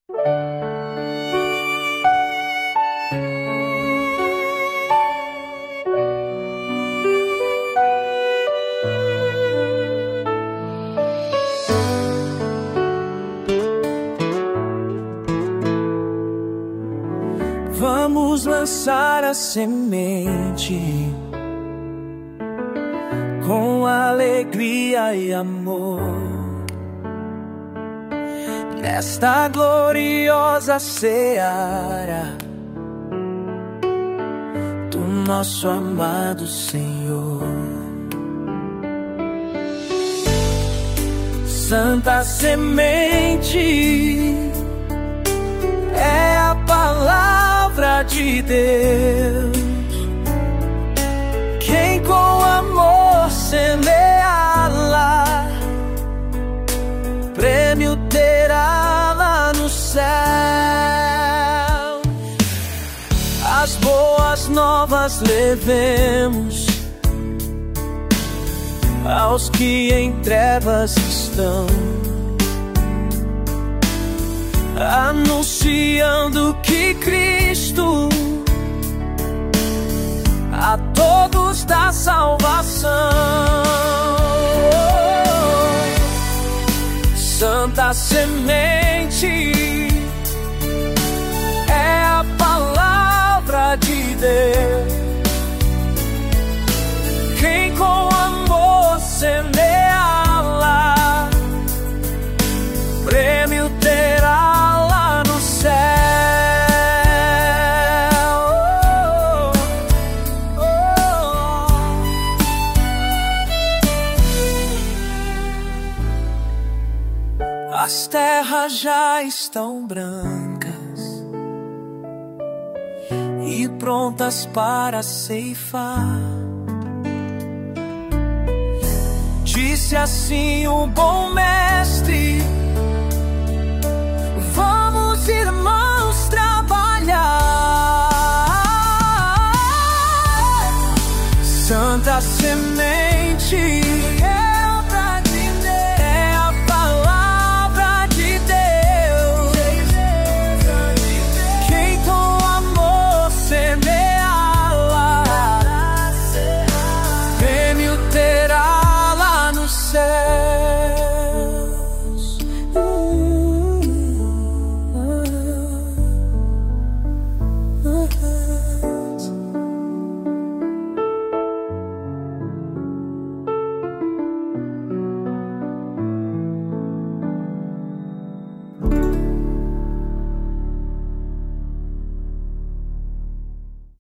Vamos lançar a semente com alegria e amor nesta gloriosa seara do nosso amado Senhor. Santa semente é a palavra de Deus. Quem com amor semeá-la, prêmio terá lá no céu. As boas novas levemos aos que em trevas estão, anunciando que Cristo a todos dá salvação. Santa semente é a palavra de Deus. Quem com amor semeá-la, prêmio terá lá no céu. As terras já estão brancas e prontas para ceifar. Disse assim o bom mestre: vamos, irmãos, trabalhar. Santa semente